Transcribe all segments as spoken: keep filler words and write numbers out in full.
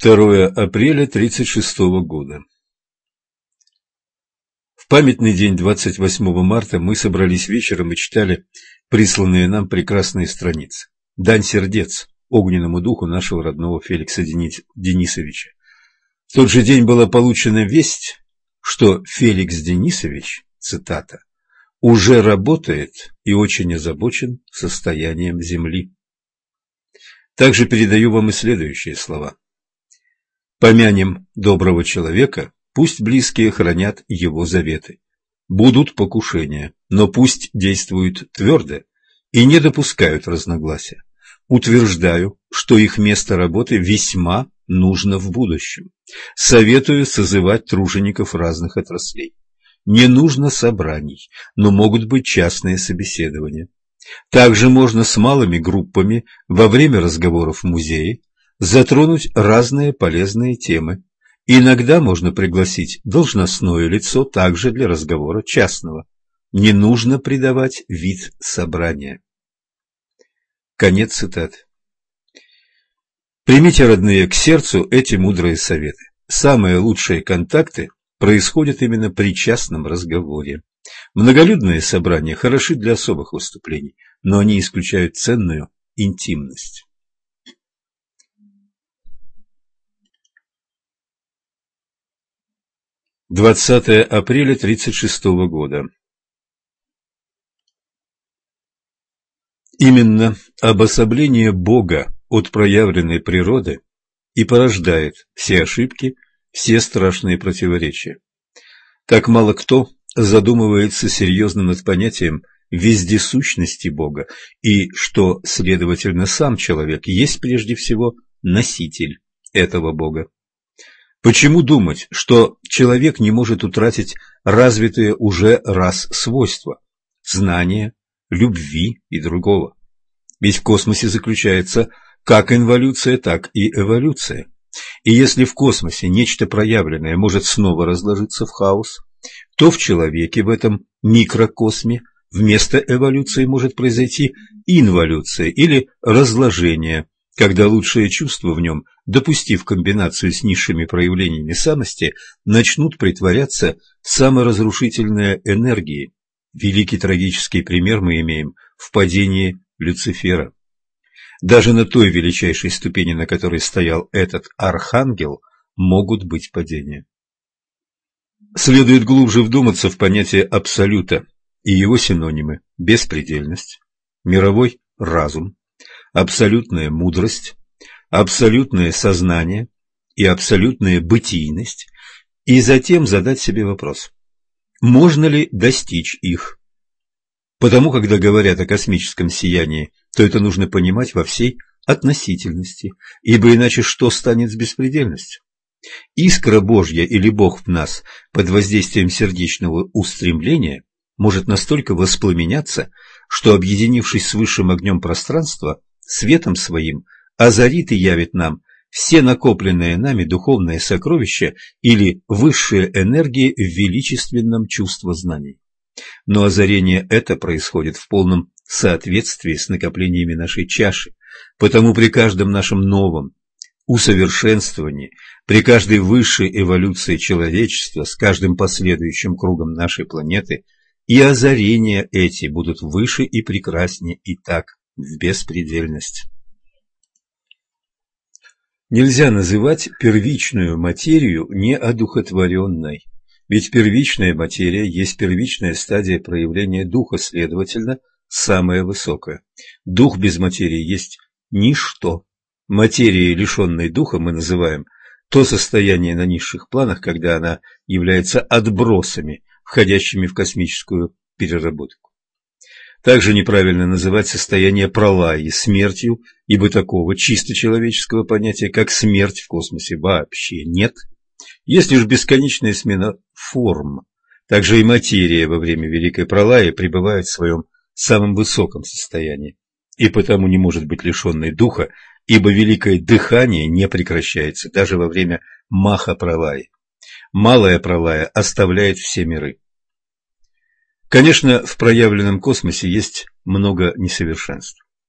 второе апреля тридцать шестого года. В памятный день двадцать восьмого марта мы собрались вечером и читали присланные нам прекрасные страницы. Дань сердец огненному духу нашего родного Феликса Денисовича. В тот же день была получена весть, что Феликс Денисович, цитата, уже работает и очень озабочен состоянием земли. Также передаю вам и следующие слова. Помянем доброго человека, пусть близкие хранят его заветы. Будут покушения, но пусть действуют твердо и не допускают разногласия. Утверждаю, что их место работы весьма нужно в будущем. Советую созывать тружеников разных отраслей. Не нужно собраний, но могут быть частные собеседования. Также можно с малыми группами во время разговоров в музее затронуть разные полезные темы. Иногда можно пригласить должностное лицо также для разговора частного. Не нужно придавать вид собрания. Конец цитаты. Примите, родные, к сердцу эти мудрые советы. Самые лучшие контакты происходят именно при частном разговоре. Многолюдные собрания хороши для особых выступлений, но они исключают ценную интимность. двадцатое апреля тридцать шестого года. Именно обособление Бога от проявленной природы и порождает все ошибки, все страшные противоречия. Так мало кто задумывается серьезно над понятием вездесущности Бога и что, следовательно, сам человек есть прежде всего носитель этого Бога. Почему думать, что человек не может утратить развитые уже раз свойства – знания, любви и другого? Ведь в космосе заключается как инволюция, так и эволюция. И если в космосе нечто проявленное может снова разложиться в хаос, то в человеке, в этом микрокосме, вместо эволюции может произойти инволюция или разложение, когда лучшие чувства в нем, допустив комбинацию с низшими проявлениями самости, начнут притворяться в саморазрушительные энергии. Великий трагический пример мы имеем в падении Люцифера. Даже на той величайшей ступени, на которой стоял этот архангел, могут быть падения. Следует глубже вдуматься в понятие абсолюта и его синонимы: беспредельность, мировой разум, абсолютная мудрость, абсолютное сознание и абсолютная бытийность, и затем задать себе вопрос: можно ли достичь их? Потому, когда говорят о космическом сиянии, то это нужно понимать во всей относительности, ибо иначе что станет с беспредельностью? Искра Божья или Бог в нас под воздействием сердечного устремления может настолько воспламеняться, что, объединившись с высшим огнем пространства, светом своим озарит и явит нам все накопленные нами духовные сокровища или высшие энергии в величественном чувствознании. Но озарение это происходит в полном соответствии с накоплениями нашей чаши, потому при каждом нашем новом усовершенствовании, при каждой высшей эволюции человечества, с каждым последующим кругом нашей планеты, и озарения эти будут выше и прекраснее, и так в беспредельность. Нельзя называть первичную материю неодухотворенной, ведь первичная материя есть первичная стадия проявления духа, следовательно, самая высокая. Дух без материи есть ничто. Материей, лишенной духа, мы называем то состояние на низших планах, когда она является отбросами, входящими в космическую переработку. Также неправильно называть состояние пралаи смертью, ибо такого чисто человеческого понятия, как смерть в космосе, вообще нет. Есть лишь бесконечная смена форм. Также и материя во время Великой Пралаи пребывает в своем самом высоком состоянии, и потому не может быть лишенной духа, ибо великое дыхание не прекращается даже во время Маха-Пралаи. Малая Пралая оставляет все миры. Конечно, в проявленном космосе есть много несовершенств.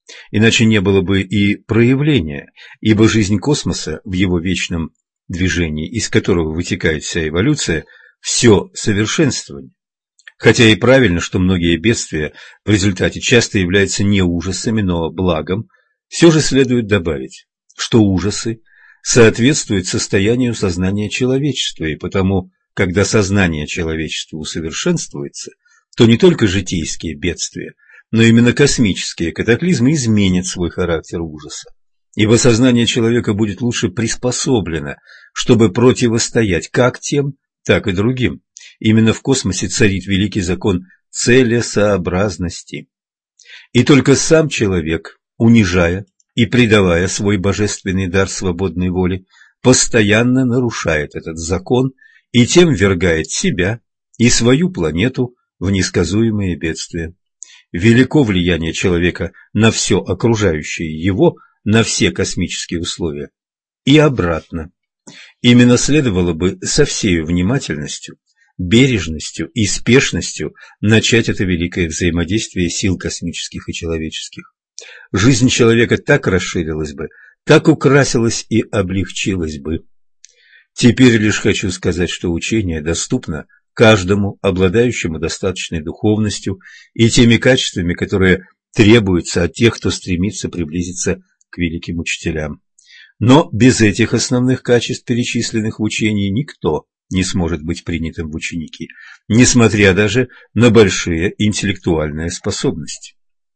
Иначе не было бы и проявления, ибо жизнь космоса в его вечном движении, из которого вытекает вся эволюция, все совершенствование. Хотя и правильно, что многие бедствия в результате часто являются не ужасами, но благом, все же следует добавить, что ужасы соответствуют состоянию сознания человечества, и потому, когда сознание человечества усовершенствуется, то не только житейские бедствия, но именно космические катаклизмы изменят свой характер ужаса, ибо сознание человека будет лучше приспособлено, чтобы противостоять как тем, так и другим. Именно в космосе царит великий закон целесообразности. И только сам человек, унижая и предавая свой божественный дар свободной воли, постоянно нарушает этот закон и тем ввергает себя и свою планету в несказуемые бедствия. Велико влияние человека на все окружающее его, на все космические условия, и обратно. Именно следовало бы со всей внимательностью, бережностью и спешностью начать это великое взаимодействие сил космических и человеческих. Жизнь человека так расширилась бы, так украсилась и облегчилась бы. Теперь лишь хочу сказать, что учение доступно каждому, обладающему достаточной духовностью и теми качествами, которые требуются от тех, кто стремится приблизиться к великим учителям. Но без этих основных качеств, перечисленных в учении, никто не сможет быть принятым в ученики, несмотря даже на большие интеллектуальные способности.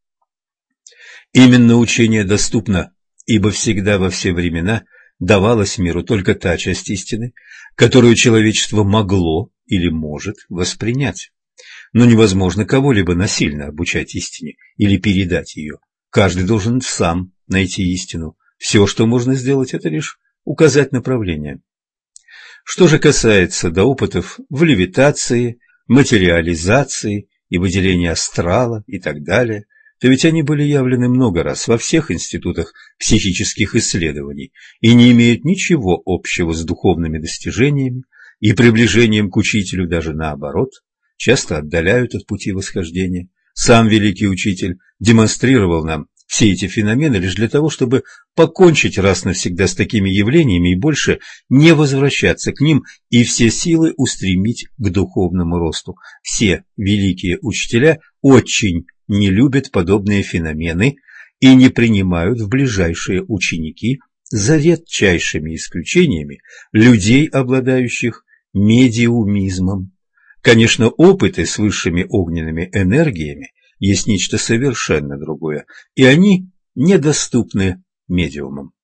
Именно учение доступно, ибо всегда во все времена давалась миру только та часть истины, которую человечество могло или может воспринять. Но невозможно кого-либо насильно обучать истине или передать ее. Каждый должен сам найти истину. Все, что можно сделать, это лишь указать направление. Что же касается до опытов в левитации, материализации и выделении астрала и так далее, то ведь они были явлены много раз во всех институтах психических исследований и не имеют ничего общего с духовными достижениями и приближением к учителю, даже наоборот, часто отдаляют от пути восхождения. Сам великий учитель демонстрировал нам все эти феномены лишь для того, чтобы покончить раз навсегда с такими явлениями и больше не возвращаться к ним и все силы устремить к духовному росту. Все великие учителя очень не любят подобные феномены и не принимают в ближайшие ученики, за редчайшими исключениями, людей, обладающих медиумизмом. Конечно, опыты с высшими огненными энергиями есть нечто совершенно другое, и они недоступны медиумам.